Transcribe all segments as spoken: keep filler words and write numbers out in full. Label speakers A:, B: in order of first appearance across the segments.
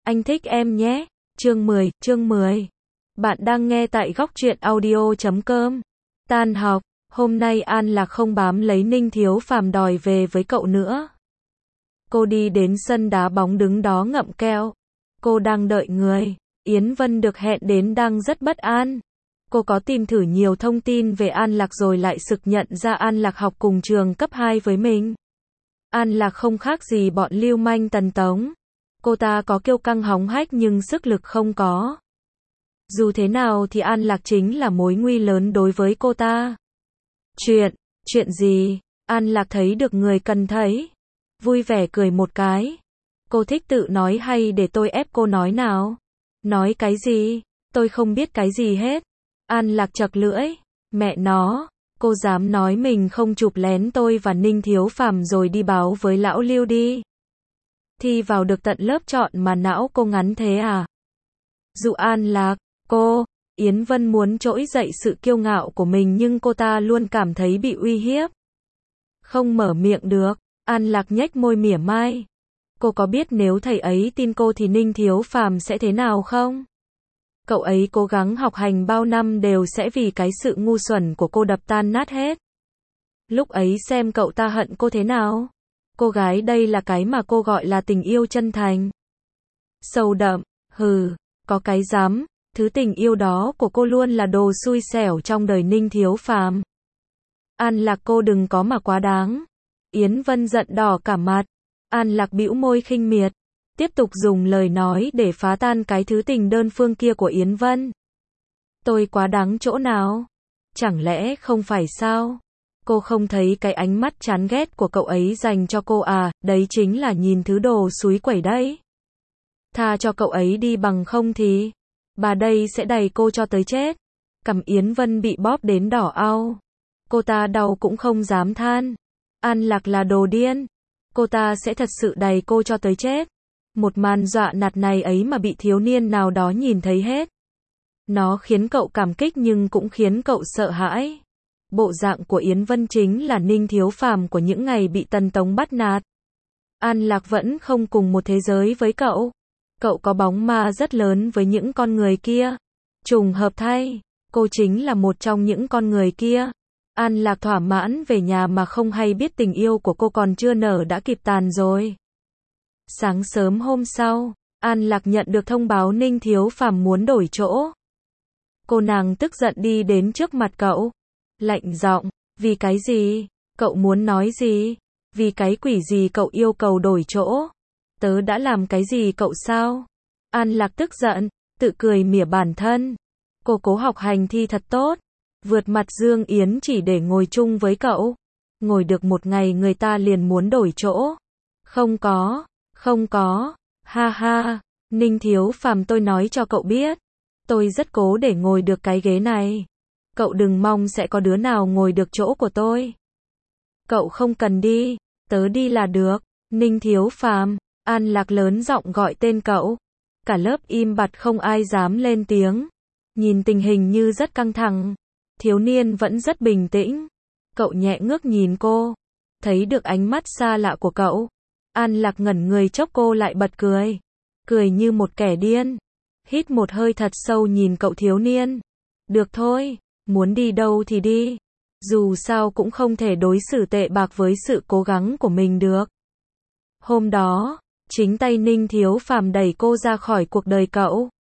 A: Anh thích em nhé. Chương mười, chương mười. Bạn đang nghe tại góc truyện audio chấm com. Tan học, hôm nay An Lạc không bám lấy Ninh Thiếu Phàm đòi về với cậu nữa. Cô đi đến sân đá bóng đứng đó ngậm kẹo. Cô đang đợi người. Yến Vân được hẹn đến đang rất bất an. Cô có tìm thử nhiều thông tin về An Lạc rồi lại sực nhận ra An Lạc học cùng trường cấp hai với mình. An Lạc không khác gì bọn lưu manh tần tống. Cô ta có kiêu căng hóng hách nhưng sức lực không có. Dù thế nào thì An Lạc chính là mối nguy lớn đối với cô ta. Chuyện, chuyện gì? An Lạc thấy được người cần thấy. Vui vẻ cười một cái. Cô thích tự nói hay để tôi ép cô nói nào? Nói cái gì? Tôi không biết cái gì hết. An Lạc chật lưỡi. Mẹ nó, cô dám nói mình không chụp lén tôi và Ninh Thiếu Phàm rồi đi báo với lão Lưu đi. Thi vào được tận lớp chọn mà não cô ngắn thế à? Dụ An Lạc, cô, Yến Vân muốn trỗi dậy sự kiêu ngạo của mình nhưng cô ta luôn cảm thấy bị uy hiếp. Không mở miệng được, An Lạc nhếch môi mỉa mai. Cô có biết nếu thầy ấy tin cô thì Ninh Thiếu Phàm sẽ thế nào không? Cậu ấy cố gắng học hành bao năm đều sẽ vì cái sự ngu xuẩn của cô đập tan nát hết. Lúc ấy xem cậu ta hận cô thế nào? Cô gái đây là cái mà cô gọi là tình yêu chân thành. Sâu đậm, hừ, có cái dám, thứ tình yêu đó của cô luôn là đồ xui xẻo trong đời Ninh Thiếu Phàm. An Lạc cô đừng có mà quá đáng. Yến Vân giận đỏ cả mặt. An Lạc bĩu môi khinh miệt. Tiếp tục dùng lời nói để phá tan cái thứ tình đơn phương kia của Yến Vân. Tôi quá đáng chỗ nào? Chẳng lẽ không phải sao? Cô không thấy cái ánh mắt chán ghét của cậu ấy dành cho cô à, đấy chính là nhìn thứ đồ xúi quẩy đấy. Tha cho cậu ấy đi bằng không thì, bà đây sẽ đày cô cho tới chết. Cằm Yến Vân bị bóp đến đỏ au. Cô ta đau cũng không dám than. An Lạc là đồ điên. Cô ta sẽ thật sự đày cô cho tới chết. Một màn dọa nạt này ấy mà bị thiếu niên nào đó nhìn thấy hết. Nó khiến cậu cảm kích nhưng cũng khiến cậu sợ hãi. Bộ dạng của Yến Vân chính là Ninh Thiếu Phàm của những ngày bị Tần Tống bắt nạt. An Lạc vẫn không cùng một thế giới với cậu. Cậu có bóng ma rất lớn với những con người kia. Trùng hợp thay, cô chính là một trong những con người kia. An Lạc thỏa mãn về nhà mà không hay biết tình yêu của cô còn chưa nở đã kịp tàn rồi. Sáng sớm hôm sau, An Lạc nhận được thông báo Ninh Thiếu Phàm muốn đổi chỗ. Cô nàng tức giận đi đến trước mặt cậu. Lạnh giọng, vì cái gì? Cậu muốn nói gì? Vì cái quỷ gì cậu yêu cầu đổi chỗ? Tớ đã làm cái gì cậu sao? An Lạc tức giận, tự cười mỉa bản thân. Cô cố học hành thi thật tốt. Vượt mặt Dương Yến chỉ để ngồi chung với cậu. Ngồi được một ngày người ta liền muốn đổi chỗ. Không có, không có, ha ha, Ninh Thiếu Phàm tôi nói cho cậu biết. Tôi rất cố để ngồi được cái ghế này. Cậu đừng mong sẽ có đứa nào ngồi được chỗ của tôi. Cậu không cần đi, tớ đi là được. Ninh Thiếu Phàm, An Lạc lớn giọng gọi tên cậu. Cả lớp im bặt không ai dám lên tiếng. Nhìn tình hình như rất căng thẳng. Thiếu niên vẫn rất bình tĩnh. Cậu nhẹ ngước nhìn cô. Thấy được ánh mắt xa lạ của cậu. An Lạc ngẩn người chốc cô lại bật cười. Cười như một kẻ điên. Hít một hơi thật sâu nhìn cậu thiếu niên. Được thôi, muốn đi đâu thì đi. Dù sao cũng không thể đối xử tệ bạc với sự cố gắng của mình được. Hôm đó, chính tay Ninh Thiếu Phàm đẩy cô ra khỏi cuộc đời cậu.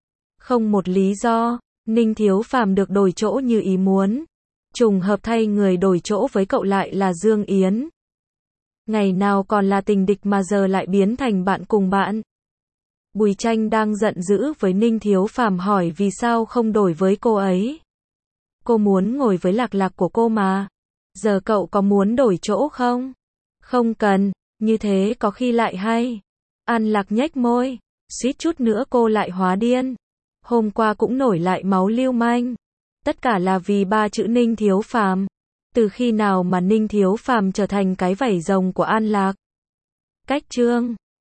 A: Không một lý do, Ninh Thiếu Phàm được đổi chỗ như ý muốn. Trùng hợp thay người đổi chỗ với cậu lại là Dương Yến. Ngày nào còn là tình địch mà giờ lại biến thành bạn cùng bạn. Bùi Tranh đang giận dữ với Ninh Thiếu Phàm hỏi vì sao không đổi với cô ấy. Cô muốn ngồi với Lạc Lạc của cô mà. Giờ cậu có muốn đổi chỗ không? Không cần, như thế có khi lại hay. An Lạc nhếch môi, suýt chút nữa cô lại hóa điên. Hôm qua cũng nổi lại máu lưu manh. Tất cả là vì ba chữ Ninh Thiếu Phàm. Từ khi nào mà Ninh Thiếu Phàm trở thành cái vảy rồng của An Lạc? Cách chương